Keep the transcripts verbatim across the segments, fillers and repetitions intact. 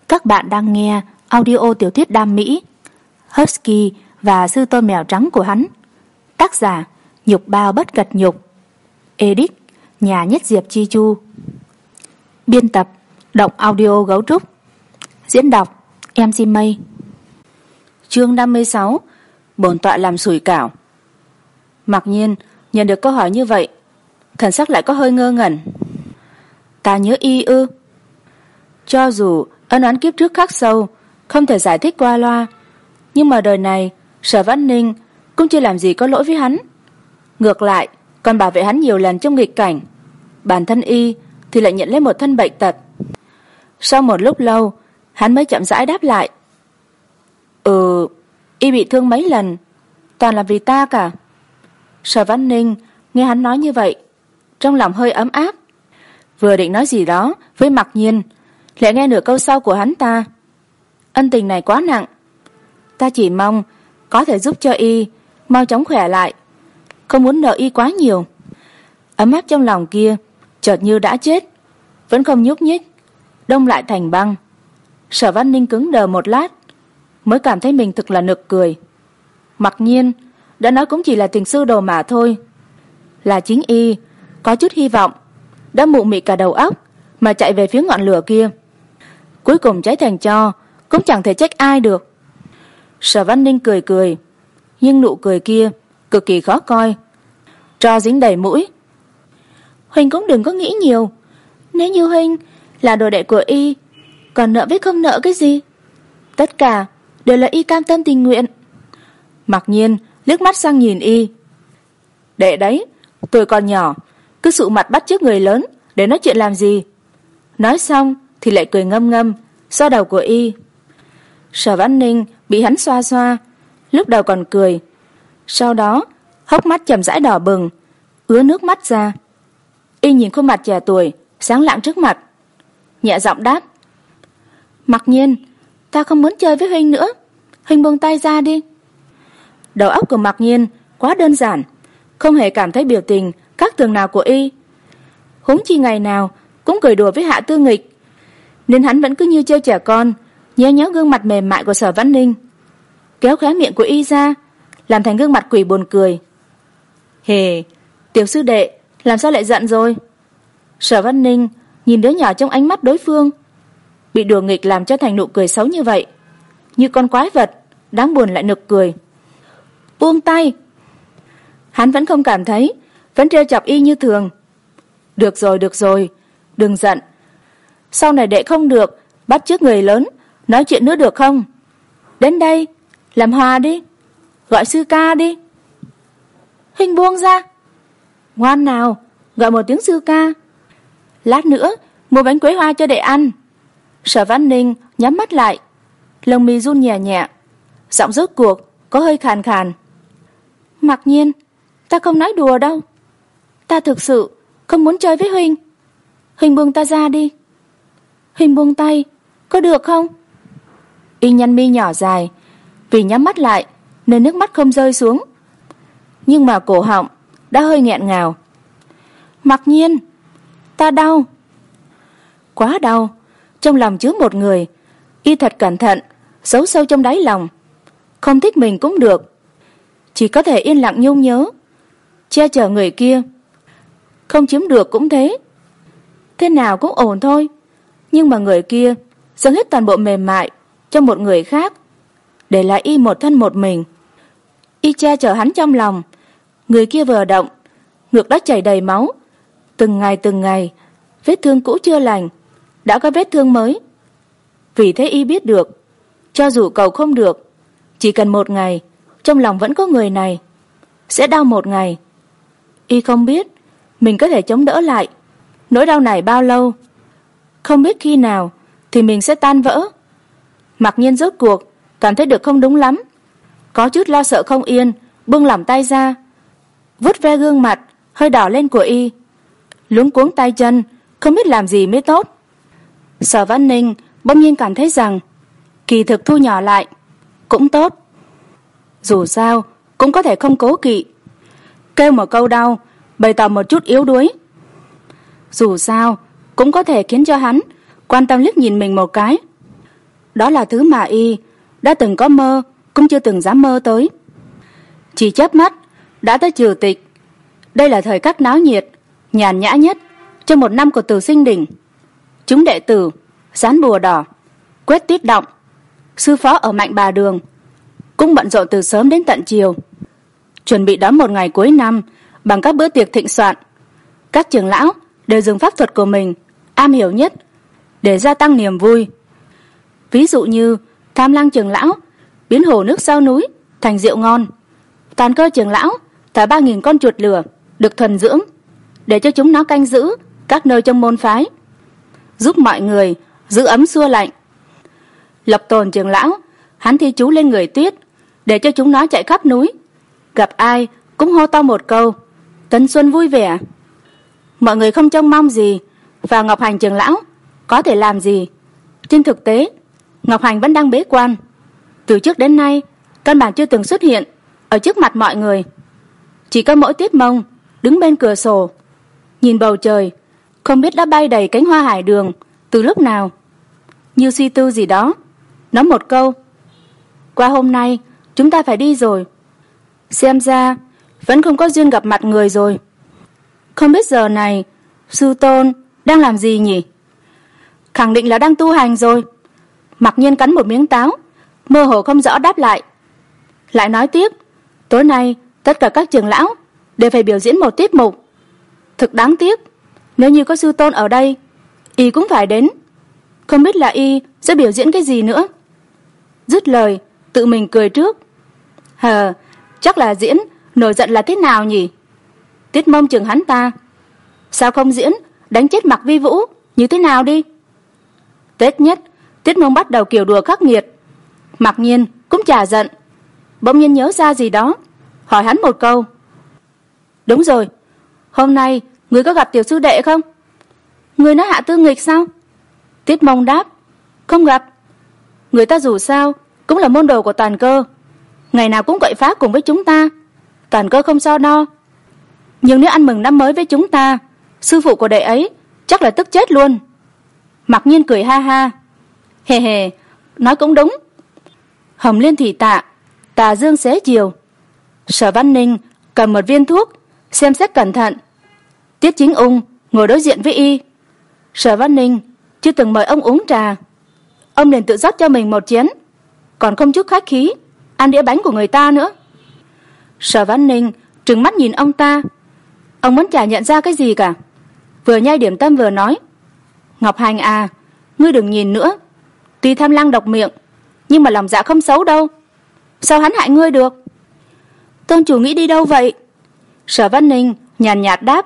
Các bạn đang nghe audio tiểu thuyết đam mỹ Husky và sư tôn mèo trắng của hắn. Tác giả Nhục Bao Bất Cật Nhục. Edit Nhà Nhất Diệp Chi Chu. Biên tập Động Audio Gấu Trúc. Diễn đọc em xê Mây. Chương năm mươi sáu. Bổn tọa làm sủi cảo. Mặc nhiên nhận được câu hỏi như vậy, thần sắc lại có hơi ngơ ngẩn. Ta nhớ y ư? Cho dù ân oán kiếp trước khắc sâu, không thể giải thích qua loa, nhưng mà đời này Sở Vãn Ninh cũng chưa làm gì có lỗi với hắn, ngược lại còn bảo vệ hắn nhiều lần trong nghịch cảnh. Bản thân y thì lại nhận lấy một thân bệnh tật. Sau một lúc lâu, hắn mới chậm rãi đáp lại. Ừ, y bị thương mấy lần, toàn là vì ta cả. Sở Vãn Ninh nghe hắn nói như vậy, trong lòng hơi ấm áp, vừa định nói gì đó với Mặc Nhiên, lại nghe nửa câu sau của hắn ta. Ân tình này quá nặng, ta chỉ mong có thể giúp cho y mau chóng khỏe lại, không muốn nợ y quá nhiều. Ấm áp trong lòng kia chợt như đã chết, vẫn không nhúc nhích, đông lại thành băng. Sở Vãn Ninh cứng đờ một lát, mới cảm thấy mình thực là nực cười. Mặc nhiên đã nói cũng chỉ là tình sư đồ mà thôi, là chính y có chút hy vọng đã mụ mị cả đầu óc mà chạy về phía ngọn lửa kia, cuối cùng cháy thành tro cũng chẳng thể trách ai được. Sở Vãn Ninh cười cười, nhưng nụ cười kia cực kỳ khó coi, tro dính đầy mũi. Huynh cũng đừng có nghĩ nhiều, nếu như huynh là đồ đệ của y, còn nợ với không nợ cái gì, tất cả đều là y cam tâm tình nguyện. Mặc nhiên liếc mắt sang nhìn y. Đệ đấy, tuổi còn nhỏ, cứ sụ mặt bắt chước người lớn để nói chuyện làm gì? Nói xong thì lại cười ngâm ngâm xoa đầu của y. Sở Vãn Ninh bị hắn xoa xoa, lúc đầu còn cười, sau đó hốc mắt chậm rãi đỏ bừng, ứa nước mắt ra. Y nhìn khuôn mặt trẻ tuổi sáng lạng trước mặt, nhẹ giọng đáp. Mặc nhiên, ta không muốn chơi với huynh nữa, huynh buông tay ra đi. Đầu óc của Mặc nhiên quá đơn giản, không hề cảm thấy biểu tình các tường nào của y, huống chi ngày nào cũng cười đùa với Hạ Tư Nghịch, nên hắn vẫn cứ như chơi trẻ con, nhéo nhéo gương mặt mềm mại của Sở Vãn Ninh, kéo khóe miệng của y ra, làm thành gương mặt quỷ buồn cười. Hề, tiểu sư đệ làm sao lại giận rồi? Sở Vãn Ninh nhìn đứa nhỏ trong ánh mắt đối phương, bị đùa nghịch làm cho thành nụ cười xấu như vậy, như con quái vật đáng buồn lại nực cười. Buông tay. Hắn vẫn không cảm thấy, vẫn trêu chọc y như thường. Được rồi, được rồi, đừng giận. Sau này đệ không được bắt chước người lớn nói chuyện nữa được không? Đến đây, làm hòa đi, gọi sư ca đi. Huynh buông ra. Ngoan nào, gọi một tiếng sư ca. Lát nữa mua bánh quế hoa cho đệ ăn. Sở Vãn Ninh nhắm mắt lại, lông mi run nhẹ nhẹ, giọng rốt cuộc có hơi khàn khàn. Mặc nhiên, ta không nói đùa đâu, ta thực sự không muốn chơi với huynh. Huynh buông ta ra đi. Huynh buông tay, có được không? Y nhăn mi nhỏ dài, vì nhắm mắt lại nên nước mắt không rơi xuống, nhưng mà cổ họng đã hơi nghẹn ngào. Mặc nhiên, ta đau, quá đau, trong lòng chứa một người. Y thật cẩn thận giấu sâu trong đáy lòng, không thích mình cũng được, chỉ có thể yên lặng nhung nhớ, che chở người kia. Không chiếm được cũng thế, thế nào cũng ổn thôi. Nhưng mà người kia dâng hết toàn bộ mềm mại cho một người khác, để lại y một thân một mình. Y che chở hắn trong lòng, người kia vừa động, ngược đã chảy đầy máu. Từng ngày từng ngày, vết thương cũ chưa lành đã có vết thương mới. Vì thế y biết được, cho dù cầu không được, chỉ cần một ngày trong lòng vẫn có người này, sẽ đau một ngày. Y không biết mình có thể chống đỡ lại nỗi đau này bao lâu, không biết khi nào thì mình sẽ tan vỡ. Mặc nhiên rốt cuộc cảm thấy được không đúng lắm, có chút lo sợ không yên, buông lỏng tay ra, vuốt ve gương mặt hơi đỏ lên của y, luống cuống tay chân, không biết làm gì mới tốt. Sở Vãn Ninh bỗng nhiên cảm thấy rằng kỳ thực thu nhỏ lại cũng tốt, dù sao cũng có thể không cố kỵ, kêu một câu đau bày tỏ một chút yếu đuối, dù sao cũng có thể khiến cho hắn quan tâm liếc nhìn mình một cái. Đó là thứ mà y đã từng có mơ cũng chưa từng dám mơ tới. Chỉ chớp mắt đã tới triều tịch. Đây là thời khắc náo nhiệt, nhàn nhã nhất trong một năm của Từ Sinh Đỉnh. Chúng đệ tử dán bùa đỏ, quét tiết động. Sư phó ở Mạnh Bà Đường cũng bận rộn từ sớm đến tận chiều, chuẩn bị đón một ngày cuối năm bằng các bữa tiệc thịnh soạn. Các trưởng lão đều dùng pháp thuật của mình am hiểu nhất để gia tăng niềm vui. Ví dụ như Tham Lang trưởng lão biến hồ nước sau núi thành rượu ngon, Tàn Cơ trưởng lão thả ba nghìn con chuột lửa được thuần dưỡng để cho chúng nó canh giữ các nơi trong môn phái, giúp mọi người giữ ấm xua lạnh. Lập Tồn trưởng lão hắn thi chú lên người tuyết để cho chúng nó chạy khắp núi, gặp ai cũng hô to một câu tân xuân vui vẻ. Mọi người không trông mong gì và Ngọc Hành trưởng lão có thể làm gì. Trên thực tế, Ngọc Hành vẫn đang bế quan, từ trước đến nay căn bản chưa từng xuất hiện ở trước mặt mọi người. Chỉ có mỗi Tiết Mông đứng bên cửa sổ nhìn bầu trời, không biết đã bay đầy cánh hoa hải đường từ lúc nào. Như suy tư gì đó, nói một câu: qua hôm nay chúng ta phải đi rồi. Xem ra vẫn không có duyên gặp mặt người rồi. Không biết giờ này sư tôn đang làm gì nhỉ? Khẳng định là đang tu hành rồi. Mặc Nhiên cắn một miếng táo, mơ hồ không rõ đáp lại. Lại nói tiếp, tối nay tất cả các trưởng lão đều phải biểu diễn một tiết mục. Thực đáng tiếc, nếu như có sư tôn ở đây, y cũng phải đến. Không biết là y sẽ biểu diễn cái gì nữa. Dứt lời, tự mình cười trước. Hờ, chắc là diễn nổi giận là thế nào nhỉ? Tiết Mông chừng hắn ta. Sao không diễn đánh chết Mạc Vi Vũ như thế nào đi? Tết nhất, Tiết Mông bắt đầu kiểu đùa khắc nghiệt. Mặc Nhiên cũng chả giận, bỗng nhiên nhớ ra gì đó, hỏi hắn một câu. Đúng rồi, hôm nay ngươi có gặp tiểu sư đệ không? Ngươi nói Hạ Tư Nghịch sao? Tiết Mông đáp, không gặp. Người ta dù sao cũng là môn đồ của Toàn Cơ, ngày nào cũng quậy phá cùng với chúng ta. Toàn Cơ không so đo. Nhưng nếu ăn mừng năm mới với chúng ta, sư phụ của đệ ấy chắc là tức chết luôn. Mặc Nhiên cười ha ha. Hề hề, nói cũng đúng. Hồng Liên thủy tạ, tà dương xế chiều. Sở Văn Ninh cầm một viên thuốc, xem xét cẩn thận. Tiết Chính Ung ngồi đối diện với y. Sở Văn Ninh chưa từng mời ông uống trà, ông liền tự rót cho mình một chén, còn không chút khách khí ăn đĩa bánh của người ta nữa. Sở Văn Ninh trừng mắt nhìn ông ta. Ông muốn chả nhận ra cái gì cả, vừa nhai điểm tâm vừa nói: Ngọc Hành à, ngươi đừng nhìn nữa. Tuy Tham Lang độc miệng, nhưng mà lòng dạ không xấu đâu. Sao hắn hại ngươi được? Tôn chủ nghĩ đi đâu vậy? Sở Văn Ninh nhàn nhạt đáp: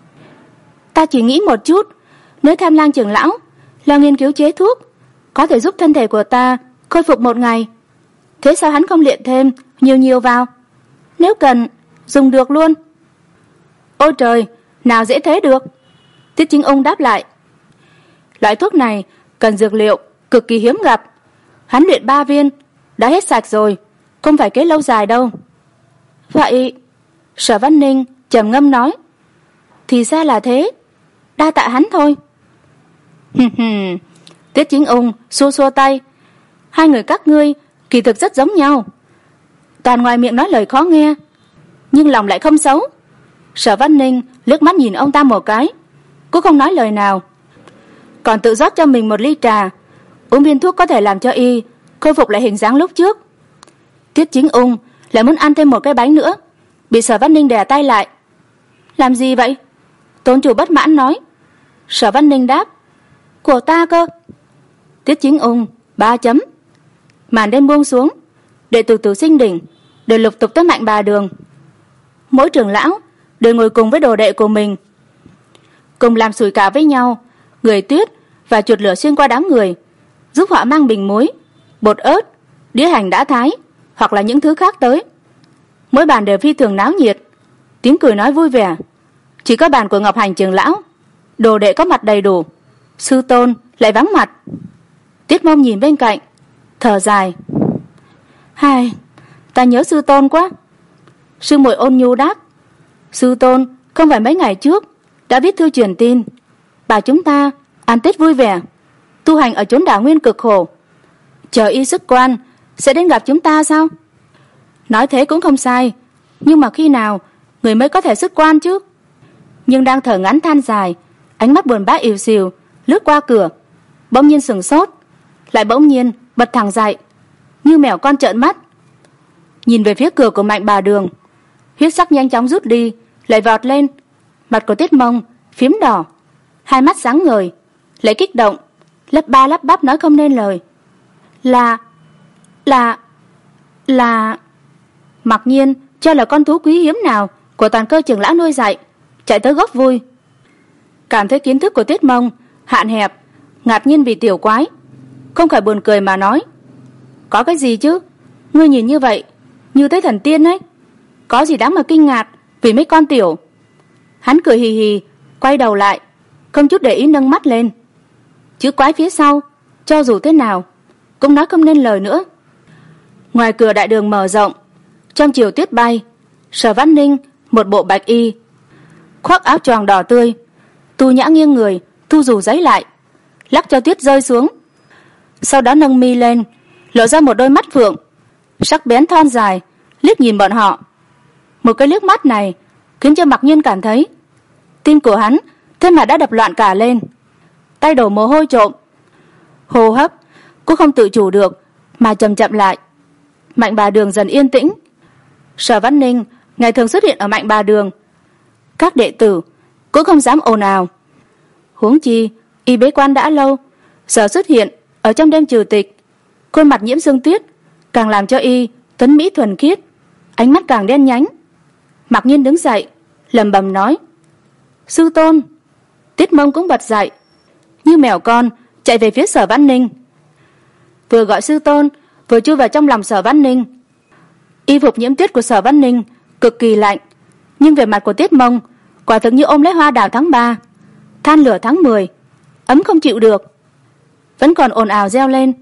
Ta chỉ nghĩ một chút, nếu Tham Lang trưởng lão là nghiên cứu chế thuốc có thể giúp thân thể của ta khôi phục một ngày, thế sao hắn không luyện thêm nhiều nhiều vào, nếu cần dùng được luôn? Ôi trời, nào dễ thế được. Tiết Chính Ung đáp lại: Loại thuốc này cần dược liệu cực kỳ hiếm gặp, hắn luyện ba viên đã hết sạch rồi, không phải kế lâu dài đâu. Vậy, Sở Văn Ninh trầm ngâm nói, thì ra là thế, đa tạ hắn thôi. Tiết Chính Ung xua xua tay, hai người các ngươi kỳ thực rất giống nhau, toàn ngoài miệng nói lời khó nghe, nhưng lòng lại không xấu. Sở Văn Ninh liếc mắt nhìn ông ta một cái, cũng không nói lời nào, còn tự rót cho mình một ly trà, uống viên thuốc có thể làm cho y khôi phục lại hình dáng lúc trước. Tiết Chính Ung lại muốn ăn thêm một cái bánh nữa, bị Sở Văn Ninh đè tay lại. Làm gì vậy? Tôn chủ bất mãn nói. Sở Văn Ninh đáp, của ta cơ. Tiết Chính Ung ba chấm. Màn đêm buông xuống, đệ tử Từ Sinh Đỉnh đều lục tục tới Mạnh Bà Đường. Mỗi trưởng lão đều ngồi cùng với đồ đệ của mình, cùng làm sủi cảo với nhau, người tuyết và chuột lửa xuyên qua đám người, giúp họ mang bình muối, bột ớt, đĩa hành đã thái hoặc là những thứ khác tới. Mỗi bàn đều phi thường náo nhiệt, tiếng cười nói vui vẻ. Chỉ có bàn của Ngọc Hành trưởng lão, đồ đệ có mặt đầy đủ, sư tôn lại vắng mặt. Tiết Mông nhìn bên cạnh, thở dài, hai, ta nhớ sư tôn quá. Sư muội ôn nhu đáp, sư tôn không phải mấy ngày trước đã viết thư truyền tin, bảo chúng ta ăn Tết vui vẻ, tu hành ở chốn đảo nguyên cực khổ. Chờ y xuất quan sẽ đến gặp chúng ta sao? Nói thế cũng không sai, nhưng mà khi nào người mới có thể xuất quan chứ? Nhưng đang thở ngắn than dài, ánh mắt buồn bã ỉu xìu lướt qua cửa, bỗng nhiên sửng sốt, lại bỗng nhiên bật thẳng dậy, như mèo con trợn mắt, nhìn về phía cửa của Mạnh Bà Đường. Huyết sắc nhanh chóng rút đi, lại vọt lên. Mặt của Tiết Mông phím đỏ, hai mắt sáng ngời, lại kích động, lắp ba lắp bắp nói không nên lời. Là, là, là... Mặc nhiên cho là con thú quý hiếm nào của toàn cơ trưởng lão nuôi dạy, chạy tới gốc vui. Cảm thấy kiến thức của Tiết Mông hạn hẹp, ngạc nhiên vì tiểu quái, không khỏi buồn cười mà nói: có cái gì chứ, ngươi nhìn như vậy như thấy thần tiên ấy, có gì đáng mà kinh ngạc vì mấy con tiểu. Hắn cười hì hì, quay đầu lại, không chút để ý nâng mắt lên. Chữ quái phía sau cho dù thế nào cũng nói không nên lời nữa. Ngoài cửa đại đường mở rộng, trong chiều tuyết bay, Sở Văn Ninh một bộ bạch y, khoác áo choàng đỏ tươi, tu nhã nghiêng người thu dù giấy lại, lắc cho tuyết rơi xuống, sau đó nâng mi lên, lộ ra một đôi mắt phượng sắc bén thon dài, liếc nhìn bọn họ. Một cái liếc mắt này khiến cho Mặc Nhiên cảm thấy tim của hắn thế mà đã đập loạn cả lên, tay đổ mồ hôi trộm, hô hấp cũng không tự chủ được mà chậm chậm lại. Mạnh Bà Đường dần yên tĩnh. Sở Văn Ninh ngày thường xuất hiện ở Mạnh Bà Đường, các đệ tử cũng không dám ồn ào. Huống chi y bế quan đã lâu, giờ xuất hiện ở trong đêm trừ tịch, khuôn mặt nhiễm sương tuyết càng làm cho y tuấn mỹ thuần khiết, ánh mắt càng đen nhánh. Mặc Nhiên đứng dậy lẩm bẩm nói: sư tôn. Tiết Mông cũng bật dậy, như mèo con chạy về phía Sở Văn Ninh, vừa gọi sư tôn vừa chui vào trong lòng Sở Văn Ninh. Y phục nhiễm tuyết của Sở Văn Ninh cực kỳ lạnh, nhưng về mặt của Tiết Mông quả thực như ôm lấy hoa đào tháng ba, than lửa tháng mười, ấm không chịu được, vẫn còn ồn ào reo lên: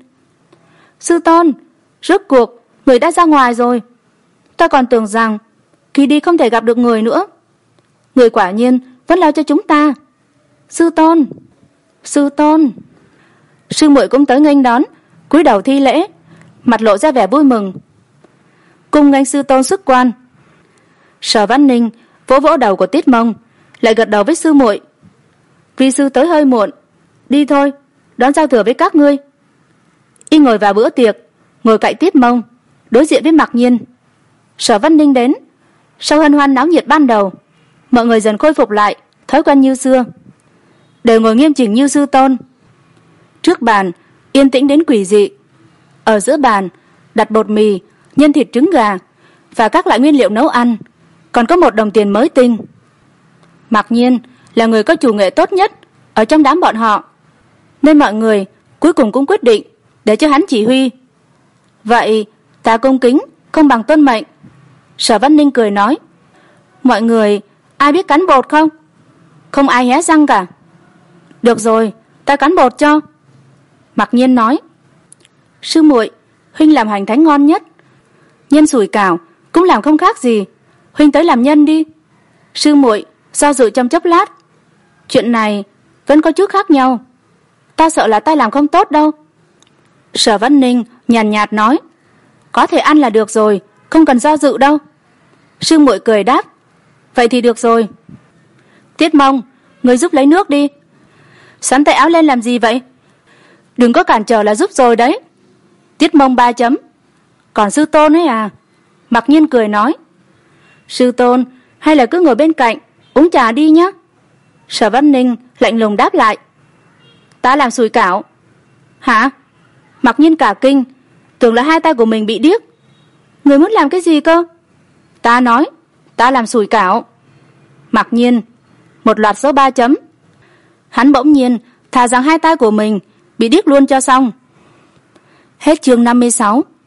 sư tôn, rốt cuộc người đã ra ngoài rồi. Ta còn tưởng rằng khi đi không thể gặp được người nữa, người quả nhiên vẫn lo cho chúng ta. Sư tôn, sư tôn. Sư muội cũng tới nghênh đón, cúi đầu thi lễ, mặt lộ ra vẻ vui mừng. Cung nghênh sư tôn xuất quan. Sở Văn Ninh vỗ vỗ đầu của Tiết Mông, lại gật đầu với sư muội: vi sư tới hơi muộn, đi thôi, đón giao thừa với các ngươi. Y ngồi vào bữa tiệc, ngồi cạnh Tiết Mông, đối diện với Mặc Nhiên. Sở Văn Ninh đến, sau hân hoan náo nhiệt ban đầu, mọi người dần khôi phục lại thói quen như xưa, đều ngồi nghiêm chỉnh như sư tôn. Trước bàn yên tĩnh đến quỷ dị. Ở giữa bàn đặt bột mì, nhân thịt trứng gà và các loại nguyên liệu nấu ăn, còn có một đồng tiền mới tinh. Mặc Nhiên là người có chủ nghệ tốt nhất ở trong đám bọn họ, nên mọi người cuối cùng cũng quyết định để cho hắn chỉ huy. Vậy ta cung kính không bằng tuân mệnh. Sở Văn Ninh cười nói: mọi người ai biết cắn bột không? Không ai hé răng cả. Được rồi, ta cắn bột cho. Mặc Nhiên nói: sư muội, huynh làm hành thánh ngon nhất, nhân sủi cảo cũng làm không khác gì, huynh tới làm nhân đi. Sư muội do dự trong chốc lát: chuyện này vẫn có chút khác nhau, ta sợ là ta làm không tốt đâu. Sở Văn Ninh nhàn nhạt nói: có thể ăn là được rồi, không cần do dự đâu. Sư muội cười đáp: vậy thì được rồi. Tiết Mông, người giúp lấy nước đi. Sắn tay áo lên làm gì vậy? Đừng có cản trở là giúp rồi đấy. Tiết Mông ba chấm: còn sư tôn ấy à? Mặc Nhiên cười nói: sư tôn hay là cứ ngồi bên cạnh uống trà đi nhé. Sở Văn Ninh lạnh lùng đáp lại: ta làm sủi cảo. Hả? Mặc Nhiên cả kinh, tưởng là hai tay của mình bị điếc. Người muốn làm cái gì cơ? Ta nói ta làm sủi cảo. Mặc Nhiên một loạt dấu ba chấm. Hắn bỗng nhiên thà rằng hai tay của mình bị điếc luôn cho xong. Hết chương năm mươi sáu.